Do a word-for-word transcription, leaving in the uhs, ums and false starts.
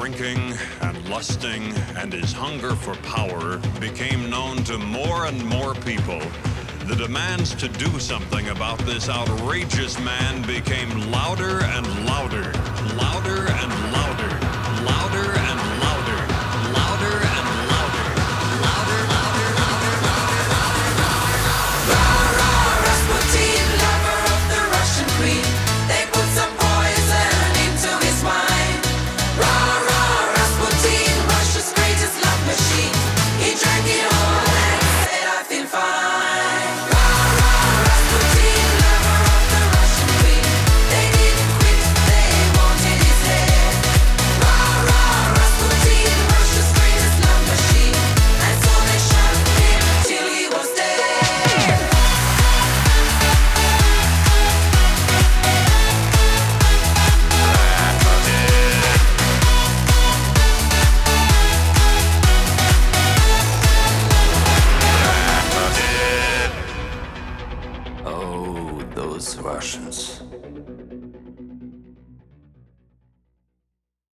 drinking and lusting and his hunger for power became known to more and more people, the demands to do something about this outrageous man became louder and louder, louder and louder, louder and louder, louder and louder, louder, louder, louder, louder, louder. Rasputin, lover of the Russian queen, they put some poison into his wine. Rah, rah, Rasputin, Russia's greatest love machine. He drank it all and said, I feel fine. Rah, rah, Rasputin, lover of the Russian queen, they didn't quit, they wanted his head. Rah, rah, Rasputin, Russia's greatest love machine. And so they shot him till he was dead. Oh, those Russians.